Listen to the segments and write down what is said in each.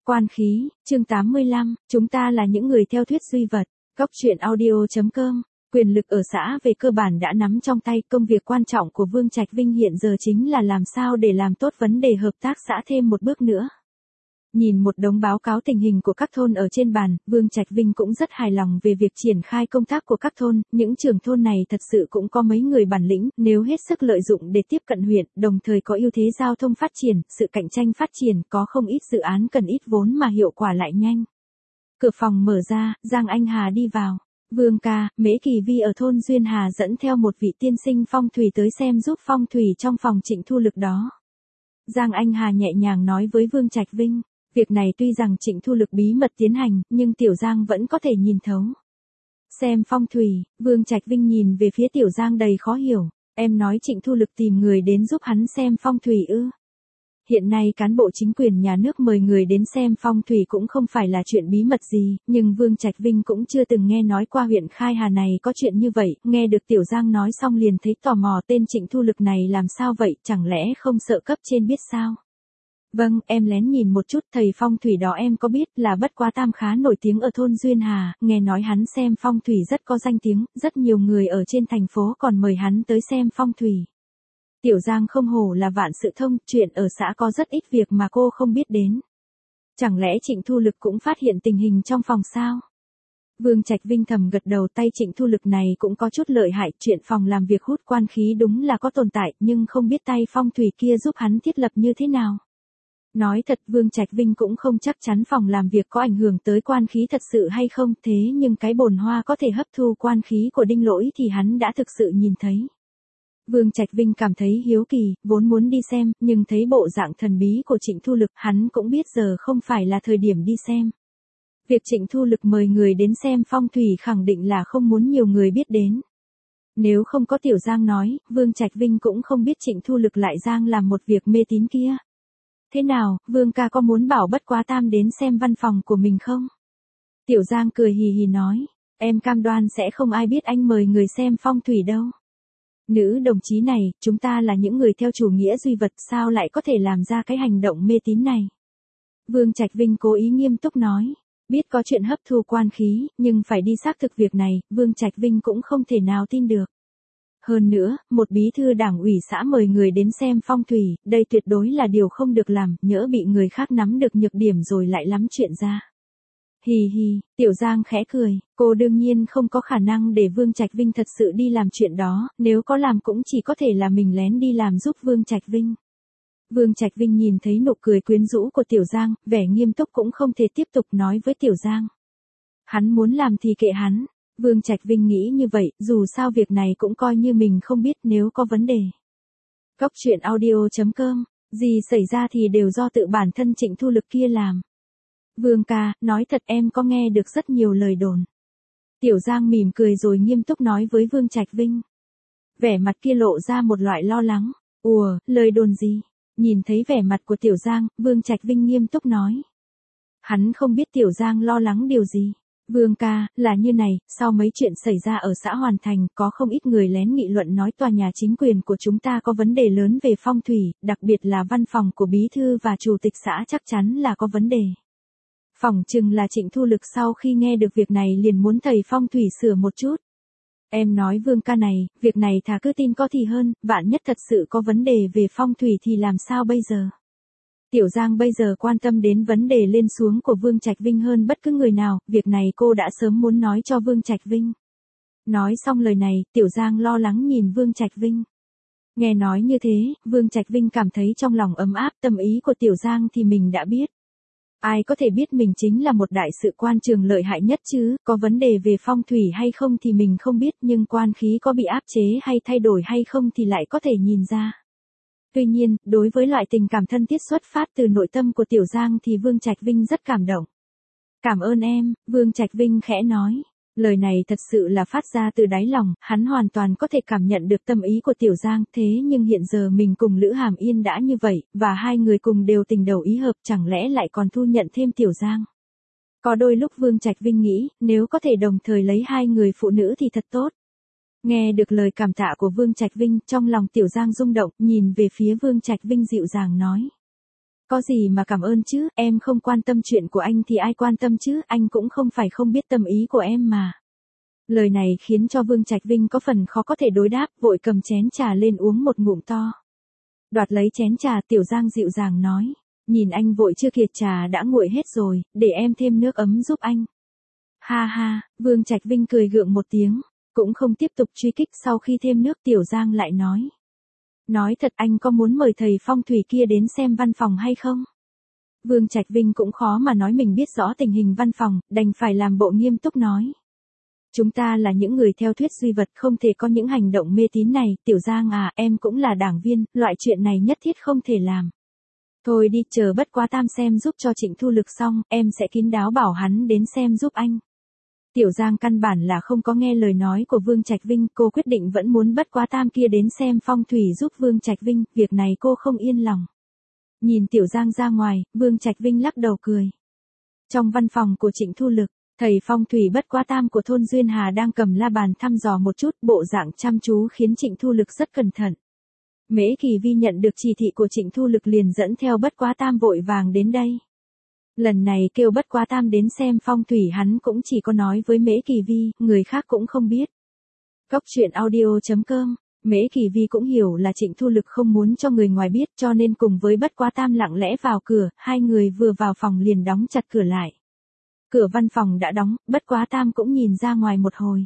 Quan khí, chương 85, chúng ta là những người theo thuyết duy vật. Góc truyện audio.com. Quyền lực ở xã về cơ bản đã nắm trong tay, công việc quan trọng của Vương Trạch Vinh hiện giờ chính là làm sao để làm tốt vấn đề hợp tác xã thêm một bước nữa. Nhìn một đống báo cáo tình hình của các thôn ở trên bàn, Vương Trạch Vinh cũng rất hài lòng về việc triển khai công tác của các thôn, những trưởng thôn này thật sự cũng có mấy người bản lĩnh, nếu hết sức lợi dụng để tiếp cận huyện, đồng thời có ưu thế giao thông phát triển, sự cạnh tranh phát triển, có không ít dự án cần ít vốn mà hiệu quả lại nhanh. Cửa phòng mở ra, Giang Anh Hà đi vào. Vương ca, Mễ Kỳ Vi ở thôn Duyên Hà dẫn theo một vị tiên sinh phong thủy tới xem giúp phong thủy trong phòng Trịnh Thu Lực đó. Giang Anh Hà nhẹ nhàng nói với Vương Trạch Vinh. Việc này tuy rằng Trịnh Thu Lực bí mật tiến hành, nhưng Tiểu Giang vẫn có thể nhìn thấu. Xem phong thủy, Vương Trạch Vinh nhìn về phía Tiểu Giang đầy khó hiểu. Em nói Trịnh Thu Lực tìm người đến giúp hắn xem phong thủy ư? Hiện nay cán bộ chính quyền nhà nước mời người đến xem phong thủy cũng không phải là chuyện bí mật gì, nhưng Vương Trạch Vinh cũng chưa từng nghe nói qua huyện Khai Hà này có chuyện như vậy, nghe được Tiểu Giang nói xong liền thấy tò mò tên Trịnh Thu Lực này làm sao vậy, chẳng lẽ không sợ cấp trên biết sao? Vâng, em lén nhìn một chút, thầy phong thủy đó em có biết là Bất Quá Tam khá nổi tiếng ở thôn Duyên Hà, nghe nói hắn xem phong thủy rất có danh tiếng, rất nhiều người ở trên thành phố còn mời hắn tới xem phong thủy. Tiểu Giang không hổ là vạn sự thông, chuyện ở xã có rất ít việc mà cô không biết đến. Chẳng lẽ Trịnh Thu Lực cũng phát hiện tình hình trong phòng sao? Vương Trạch Vinh thầm gật đầu, tay Trịnh Thu Lực này cũng có chút lợi hại, chuyện phòng làm việc hút quan khí đúng là có tồn tại, nhưng không biết tay phong thủy kia giúp hắn thiết lập như thế nào. Nói thật, Vương Trạch Vinh cũng không chắc chắn phòng làm việc có ảnh hưởng tới quan khí thật sự hay không, thế nhưng cái bồn hoa có thể hấp thu quan khí của Đinh Lỗi thì hắn đã thực sự nhìn thấy. Vương Trạch Vinh cảm thấy hiếu kỳ, vốn muốn đi xem, nhưng thấy bộ dạng thần bí của Trịnh Thu Lực, hắn cũng biết giờ không phải là thời điểm đi xem. Việc Trịnh Thu Lực mời người đến xem phong thủy khẳng định là không muốn nhiều người biết đến. Nếu không có Tiểu Giang nói, Vương Trạch Vinh cũng không biết Trịnh Thu Lực lại giang làm một việc mê tín kia. Thế nào, Vương ca có muốn bảo Bất Quá Tam đến xem văn phòng của mình không? Tiểu Giang cười hì hì nói, em cam đoan sẽ không ai biết anh mời người xem phong thủy đâu. Nữ đồng chí này, chúng ta là những người theo chủ nghĩa duy vật, sao lại có thể làm ra cái hành động mê tín này? Vương Trạch Vinh cố ý nghiêm túc nói, biết có chuyện hấp thu quan khí, nhưng phải đi xác thực việc này, Vương Trạch Vinh cũng không thể nào tin được. Hơn nữa, một bí thư đảng ủy xã mời người đến xem phong thủy, đây tuyệt đối là điều không được làm, nhỡ bị người khác nắm được nhược điểm rồi lại lắm chuyện ra. Hì hì, Tiểu Giang khẽ cười, cô đương nhiên không có khả năng để Vương Trạch Vinh thật sự đi làm chuyện đó, nếu có làm cũng chỉ có thể là mình lén đi làm giúp Vương Trạch Vinh. Vương Trạch Vinh nhìn thấy nụ cười quyến rũ của Tiểu Giang, vẻ nghiêm túc cũng không thể tiếp tục nói với Tiểu Giang. Hắn muốn làm thì kệ hắn. Vương Trạch Vinh nghĩ như vậy, dù sao việc này cũng coi như mình không biết nếu có vấn đề. Góc truyện audio.com, gì xảy ra thì đều do tự bản thân Trịnh Thu Lực kia làm. Vương ca, nói thật em có nghe được rất nhiều lời đồn. Tiểu Giang mỉm cười rồi nghiêm túc nói với Vương Trạch Vinh. Vẻ mặt kia lộ ra một loại lo lắng. Ủa, lời đồn gì? Nhìn thấy vẻ mặt của Tiểu Giang, Vương Trạch Vinh nghiêm túc nói. Hắn không biết Tiểu Giang lo lắng điều gì. Vương ca, là như này, sau mấy chuyện xảy ra ở xã Hoàn Thành, có không ít người lén nghị luận nói tòa nhà chính quyền của chúng ta có vấn đề lớn về phong thủy, đặc biệt là văn phòng của bí thư và chủ tịch xã chắc chắn là có vấn đề. Phỏng chừng là Trịnh Thu Lực sau khi nghe được việc này liền muốn thầy phong thủy sửa một chút. Em nói Vương ca này, việc này thà cứ tin có thì hơn, vạn nhất thật sự có vấn đề về phong thủy thì làm sao bây giờ? Tiểu Giang bây giờ quan tâm đến vấn đề lên xuống của Vương Trạch Vinh hơn bất cứ người nào, việc này cô đã sớm muốn nói cho Vương Trạch Vinh. Nói xong lời này, Tiểu Giang lo lắng nhìn Vương Trạch Vinh. Nghe nói như thế, Vương Trạch Vinh cảm thấy trong lòng ấm áp, tâm ý của Tiểu Giang thì mình đã biết. Ai có thể biết mình chính là một đại sự quan trường lợi hại nhất chứ, có vấn đề về phong thủy hay không thì mình không biết, nhưng quan khí có bị áp chế hay thay đổi hay không thì lại có thể nhìn ra. Tuy nhiên, đối với loại tình cảm thân thiết xuất phát từ nội tâm của Tiểu Giang thì Vương Trạch Vinh rất cảm động. Cảm ơn em, Vương Trạch Vinh khẽ nói. Lời này thật sự là phát ra từ đáy lòng, hắn hoàn toàn có thể cảm nhận được tâm ý của Tiểu Giang, thế nhưng hiện giờ mình cùng Lữ Hàm Yên đã như vậy, và hai người cùng đều tình đầu ý hợp, chẳng lẽ lại còn thu nhận thêm Tiểu Giang. Có đôi lúc Vương Trạch Vinh nghĩ, nếu có thể đồng thời lấy hai người phụ nữ thì thật tốt. Nghe được lời cảm tạ của Vương Trạch Vinh, trong lòng Tiểu Giang rung động, nhìn về phía Vương Trạch Vinh dịu dàng nói. Có gì mà cảm ơn chứ, em không quan tâm chuyện của anh thì ai quan tâm chứ, anh cũng không phải không biết tâm ý của em mà. Lời này khiến cho Vương Trạch Vinh có phần khó có thể đối đáp, vội cầm chén trà lên uống một ngụm to. Đoạt lấy chén trà, Tiểu Giang dịu dàng nói, nhìn anh vội chưa kìa, trà đã nguội hết rồi, để em thêm nước ấm giúp anh. Ha ha, Vương Trạch Vinh cười gượng một tiếng, cũng không tiếp tục truy kích. Sau khi thêm nước, Tiểu Giang lại nói. Nói thật, anh có muốn mời thầy phong thủy kia đến xem văn phòng hay không? Vương Trạch Vinh cũng khó mà nói mình biết rõ tình hình văn phòng, đành phải làm bộ nghiêm túc nói. Chúng ta là những người theo thuyết duy vật, không thể có những hành động mê tín này. Tiểu Giang à, em cũng là đảng viên, loại chuyện này nhất thiết không thể làm. Thôi đi, chờ Bất Quá Tam xem giúp cho Trịnh Thu Lực xong, em sẽ kín đáo bảo hắn đến xem giúp anh. Tiểu Giang căn bản là không có nghe lời nói của Vương Trạch Vinh, cô quyết định vẫn muốn Bất Quá Tam kia đến xem phong thủy giúp Vương Trạch Vinh, việc này cô không yên lòng. Nhìn Tiểu Giang ra ngoài, Vương Trạch Vinh lắc đầu cười. Trong văn phòng của Trịnh Thu Lực, thầy phong thủy Bất Quá Tam của thôn Duyên Hà đang cầm la bàn thăm dò một chút, bộ dạng chăm chú khiến Trịnh Thu Lực rất cẩn thận. Mễ Kỳ Vi nhận được chỉ thị của Trịnh Thu Lực liền dẫn theo Bất Quá Tam vội vàng đến đây. Lần này kêu Bất Quá Tam đến xem phong thủy hắn cũng chỉ có nói với Mễ Kỳ Vi, người khác cũng không biết. Góc truyện audio.com, Mễ Kỳ Vi cũng hiểu là Trịnh Thu Lực không muốn cho người ngoài biết, cho nên cùng với Bất Quá Tam lặng lẽ vào cửa, hai người vừa vào phòng liền đóng chặt cửa lại. Cửa văn phòng đã đóng, Bất Quá Tam cũng nhìn ra ngoài một hồi.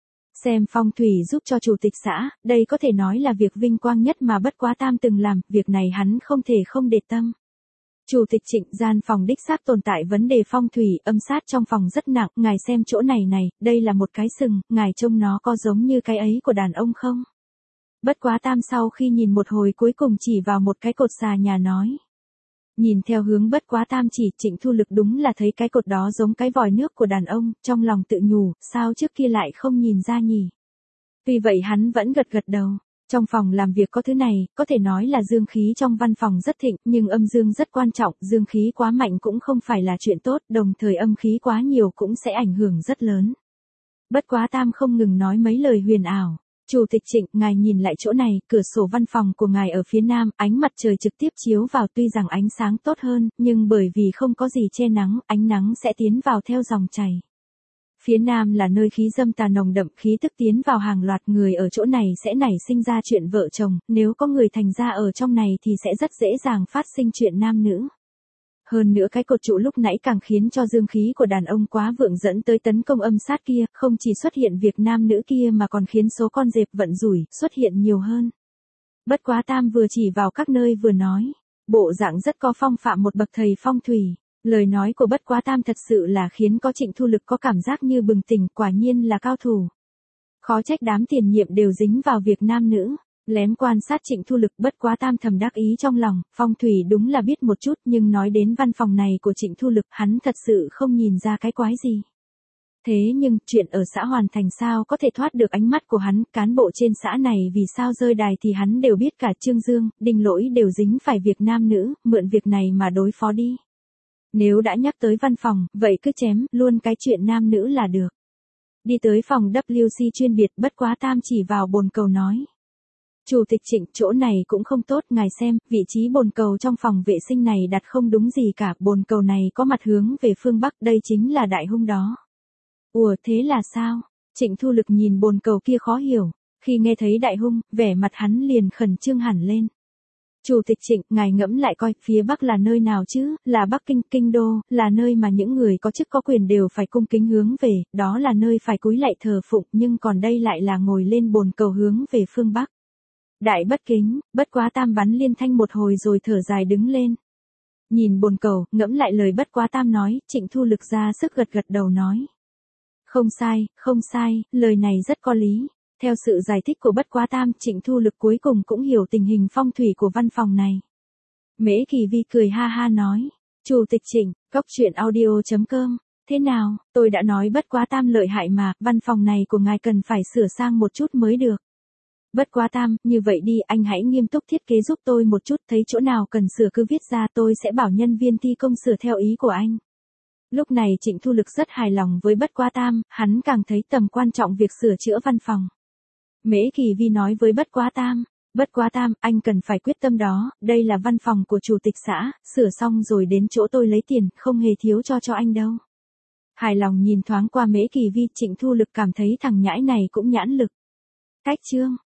Xem phong thủy giúp cho chủ tịch xã, đây có thể nói là việc vinh quang nhất mà Bất Quá Tam từng làm, việc này hắn không thể không để tâm. Chủ tịch Trịnh, gian phòng đích xác tồn tại vấn đề phong thủy, âm sát trong phòng rất nặng, ngài xem chỗ này này, đây là một cái sừng, ngài trông nó có giống như cái ấy của đàn ông không? Bất Quá Tam sau khi nhìn một hồi cuối cùng chỉ vào một cái cột xà nhà nói. Nhìn theo hướng Bất Quá Tam chỉ, Trịnh Thu Lực đúng là thấy cái cột đó giống cái vòi nước của đàn ông, trong lòng tự nhủ, sao trước kia lại không nhìn ra nhỉ? Vì vậy hắn vẫn gật gật đầu. Trong phòng làm việc có thứ này, có thể nói là dương khí trong văn phòng rất thịnh, nhưng âm dương rất quan trọng, dương khí quá mạnh cũng không phải là chuyện tốt, đồng thời âm khí quá nhiều cũng sẽ ảnh hưởng rất lớn. Bất Quá Tam không ngừng nói mấy lời huyền ảo. Chủ tịch Trịnh, ngài nhìn lại chỗ này, cửa sổ văn phòng của ngài ở phía nam, ánh mặt trời trực tiếp chiếu vào, tuy rằng ánh sáng tốt hơn, nhưng bởi vì không có gì che nắng, ánh nắng sẽ tiến vào theo dòng chảy. Phía nam là nơi khí dâm tà nồng đậm, khí tức tiến vào hàng loạt người ở chỗ này sẽ nảy sinh ra chuyện vợ chồng, nếu có người thành ra ở trong này thì sẽ rất dễ dàng phát sinh chuyện nam nữ. Hơn nữa cái cột trụ lúc nãy càng khiến cho dương khí của đàn ông quá vượng dẫn tới tấn công âm sát kia, không chỉ xuất hiện việc nam nữ kia mà còn khiến số con dẹp vận rủi xuất hiện nhiều hơn. Bất Quá Tam vừa chỉ vào các nơi vừa nói, bộ dạng rất có phong phạm một bậc thầy phong thủy. Lời nói của Bất Quá Tam thật sự là khiến có Trịnh Thu Lực có cảm giác như bừng tỉnh, quả nhiên là cao thủ. Khó trách đám tiền nhiệm đều dính vào việc nam nữ. Lén quan sát Trịnh Thu Lực, Bất Quá Tam thầm đắc ý trong lòng, phong thủy đúng là biết một chút, nhưng nói đến văn phòng này của Trịnh Thu Lực, hắn thật sự không nhìn ra cái quái gì. Thế nhưng, chuyện ở xã Hoàn Thành sao có thể thoát được ánh mắt của hắn, cán bộ trên xã này vì sao rơi đài thì hắn đều biết cả. Trương Dương, Đinh Lỗi đều dính phải việc nam nữ, mượn việc này mà đối phó đi. Nếu đã nhắc tới văn phòng, vậy cứ chém luôn cái chuyện nam nữ là được. Đi tới phòng WC chuyên biệt, Bất Quá Tam chỉ vào bồn cầu nói. Chủ tịch Trịnh, chỗ này cũng không tốt, ngài xem, vị trí bồn cầu trong phòng vệ sinh này đặt không đúng gì cả, bồn cầu này có mặt hướng về phương Bắc, đây chính là đại hung đó. Ủa, thế là sao? Trịnh Thu Lực nhìn bồn cầu kia khó hiểu, khi nghe thấy đại hung, vẻ mặt hắn liền khẩn trương hẳn lên. Chủ tịch Trịnh, ngài ngẫm lại coi, phía Bắc là nơi nào chứ, là Bắc Kinh, Kinh Đô, là nơi mà những người có chức có quyền đều phải cung kính hướng về, đó là nơi phải cúi lạy thờ phụng, nhưng còn đây lại là ngồi lên bồn cầu hướng về phương Bắc. Đại bất kính, Bất Quá Tam bắn liên thanh một hồi rồi thở dài đứng lên. Nhìn bồn cầu, ngẫm lại lời Bất Quá Tam nói, Trịnh Thu Lực ra sức gật gật đầu nói. Không sai, lời này rất có lý. Theo sự giải thích của Bất Quá Tam, Trịnh Thu Lực cuối cùng cũng hiểu tình hình phong thủy của văn phòng này. Mễ Kỳ Vi cười ha ha nói. Chủ tịch Trịnh, góc truyện audio.com. Thế nào, tôi đã nói Bất Quá Tam lợi hại mà, văn phòng này của ngài cần phải sửa sang một chút mới được. Bất Quá Tam, như vậy đi, anh hãy nghiêm túc thiết kế giúp tôi một chút, thấy chỗ nào cần sửa cứ viết ra, tôi sẽ bảo nhân viên thi công sửa theo ý của anh. Lúc này Trịnh Thu Lực rất hài lòng với Bất Quá Tam, hắn càng thấy tầm quan trọng việc sửa chữa văn phòng. Mễ Kỳ Vi nói với Bất Quá Tam, Bất quá Tam, anh cần phải quyết tâm đó, đây là văn phòng của chủ tịch xã, sửa xong rồi đến chỗ tôi lấy tiền, không hề thiếu cho anh đâu. Hài lòng nhìn thoáng qua Mễ Kỳ Vi, Trịnh Thu Lực cảm thấy thằng nhãi này cũng nhãn lực. Cách chương.